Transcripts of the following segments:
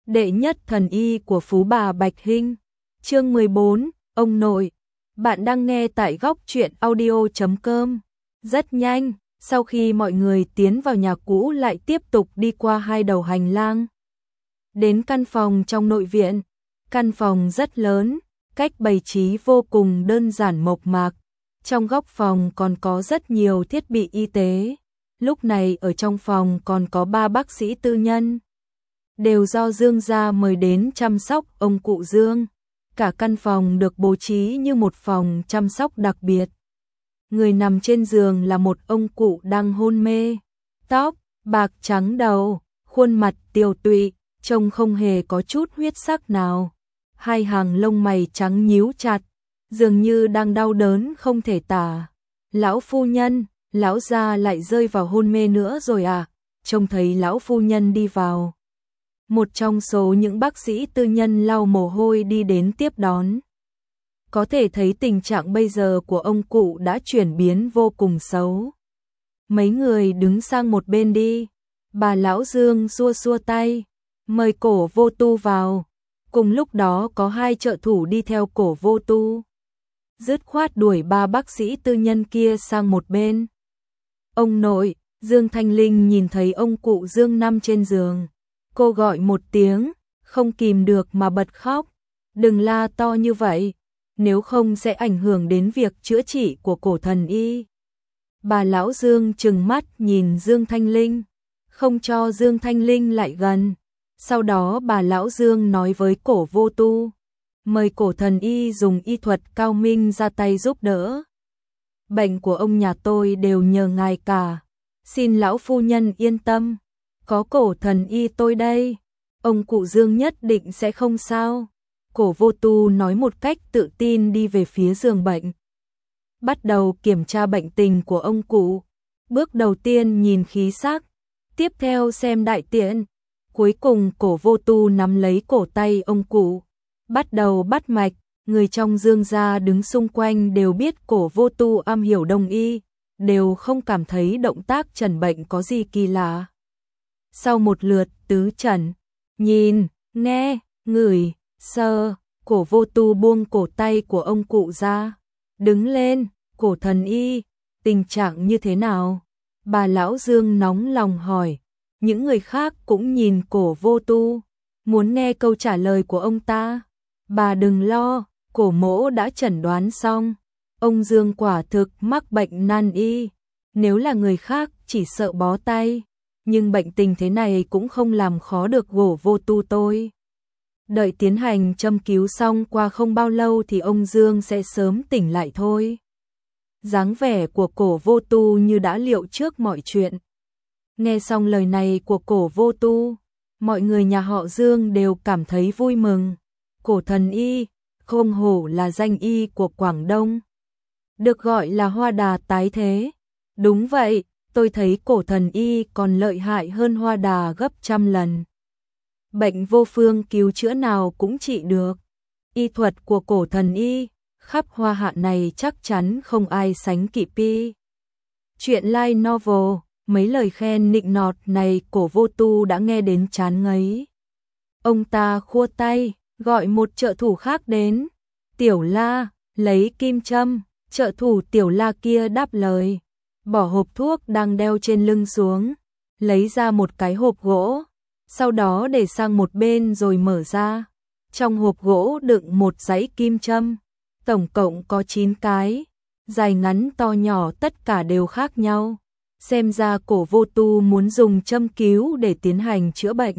đệ nhất thần y của Phú Bà Bạch Hinh. Chương 14, ông nội. Bạn đang nghe tại góc truyện audio.com. Rất nhanh, sau khi mọi người tiến vào nhà cũ lại tiếp tục đi qua hai đầu hành lang. Đến căn phòng trong nội viện. Căn phòng rất lớn, cách bày trí vô cùng đơn giản mộc mạc. Trong góc phòng còn có rất nhiều thiết bị y tế. Lúc này ở trong phòng còn có 3 bác sĩ tư nhân. Đều do Dương gia mời đến chăm sóc ông cụ Dương. Cả căn phòng được bố trí như một phòng chăm sóc đặc biệt. Người nằm trên giường là một ông cụ đang hôn mê. Tóc bạc trắng đầu, khuôn mặt tiều tụy, trông không hề có chút huyết sắc nào. Hai hàng lông mày trắng nhíu chặt, dường như đang đau đớn không thể tả. Lão phu nhân, lão gia lại rơi vào hôn mê nữa rồi à? Trông thấy lão phu nhân đi vào. Một trong số những bác sĩ tư nhân lau mồ hôi đi đến tiếp đón. Có thể thấy tình trạng bây giờ của ông cụ đã chuyển biến vô cùng xấu. Mấy người đứng sang một bên đi. Bà lão Dương xua xua tay, mời Cổ Vô Tu vào. Cùng lúc đó có 2 trợ thủ đi theo Cổ Vô Tu. Dứt khoát đuổi 3 bác sĩ tư nhân kia sang một bên. Ông nội, Dương Thanh Linh nhìn thấy ông cụ Dương nằm trên giường. Cô gọi một tiếng, không kìm được mà bật khóc. Đừng la to như vậy, nếu không sẽ ảnh hưởng đến việc chữa trị của Cổ thần y. Bà lão Dương trừng mắt nhìn Dương Thanh Linh, không cho Dương Thanh Linh lại gần. Sau đó bà lão Dương nói với Cổ Vô Tu, mời Cổ thần y dùng y thuật cao minh ra tay giúp đỡ. Bệnh của ông nhà tôi đều nhờ ngài cả, xin lão phu nhân yên tâm, có Cổ thần y tôi đây, ông cụ Dương nhất định sẽ không sao. Cổ Vô Tu nói một cách tự tin đi về phía giường bệnh. Bắt đầu kiểm tra bệnh tình của ông cụ. Bước đầu tiên nhìn khí sắc, tiếp theo xem đại tiện. Cuối cùng Cổ Vô Tu nắm lấy cổ tay ông cụ, bắt đầu bắt mạch. Người trong Dương gia đứng xung quanh đều biết Cổ Vô Tu am hiểu đông y, đều không cảm thấy động tác trần bệnh có gì kỳ lạ. Sau một lượt tứ trần, nhìn, nghe, ngửi, sờ, Cổ Vô Tu buông cổ tay của ông cụ ra. Đứng lên, Cổ thần y, tình trạng như thế nào? Bà lão Dương nóng lòng hỏi. Những người khác cũng nhìn Cổ Vô Tu, muốn nghe câu trả lời của ông ta. Bà đừng lo, Cổ mỗ đã chẩn đoán xong. Ông Dương quả thực mắc bệnh nan y. Nếu là người khác chỉ sợ bó tay. Nhưng bệnh tình thế này cũng không làm khó được Cổ Vô Tu tôi. Đợi tiến hành châm cứu xong qua không bao lâu thì ông Dương sẽ sớm tỉnh lại thôi. Dáng vẻ của Cổ Vô Tu như đã liệu trước mọi chuyện. Nghe xong lời này của Cổ Vô Tu, mọi người nhà họ Dương đều cảm thấy vui mừng. Cổ thần y, không hổ là danh y của Quảng Đông. Được gọi là hoa đà tái thế. Đúng vậy, tôi thấy Cổ thần y còn lợi hại hơn hoa đà gấp trăm lần. Bệnh vô phương cứu chữa nào cũng trị được. Y thuật của Cổ thần y, khắp Hoa Hạ này chắc chắn không ai sánh kịp. Chuyện light novel. Mấy lời khen nịnh nọt này Cổ Vô Tu đã nghe đến chán ngấy. Ông ta khua tay, gọi một trợ thủ khác đến. Tiểu La, lấy kim châm. Trợ thủ Tiểu La kia đáp lời. Bỏ hộp thuốc đang đeo trên lưng xuống. Lấy ra một cái hộp gỗ. Sau đó để sang một bên rồi mở ra. Trong hộp gỗ đựng một dãy kim châm. Tổng cộng có 9 cái. Dài ngắn to nhỏ tất cả đều khác nhau. Xem ra Cổ Vô Tu muốn dùng châm cứu để tiến hành chữa bệnh.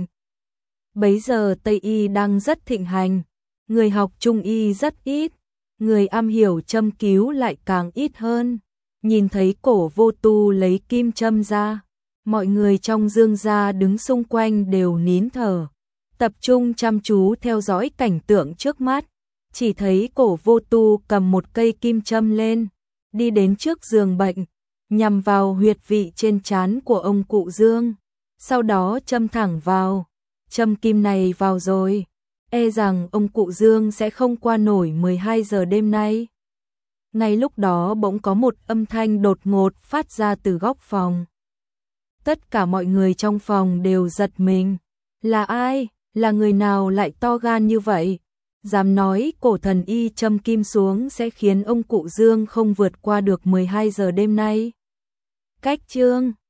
Bấy giờ Tây y đang rất thịnh hành, người học Trung y rất ít, người am hiểu châm cứu lại càng ít hơn. Nhìn thấy Cổ Vô Tu lấy kim châm ra, mọi người trong Dương gia đứng xung quanh đều nín thở, tập trung chăm chú theo dõi cảnh tượng trước mắt. Chỉ thấy Cổ Vô Tu cầm một cây kim châm lên, đi đến trước giường bệnh, nhằm vào huyệt vị trên trán của ông cụ Dương, sau đó châm thẳng vào. Châm kim này vào rồi, e rằng ông cụ Dương sẽ không qua nổi 12 giờ đêm nay. Ngay lúc đó bỗng có một âm thanh đột ngột phát ra từ góc phòng. Tất cả mọi người trong phòng đều giật mình. Là ai? là người nào lại to gan như vậy, dám nói cổ thần y châm kim xuống sẽ khiến ông cụ Dương không vượt qua được 12 giờ đêm nay. Cách chương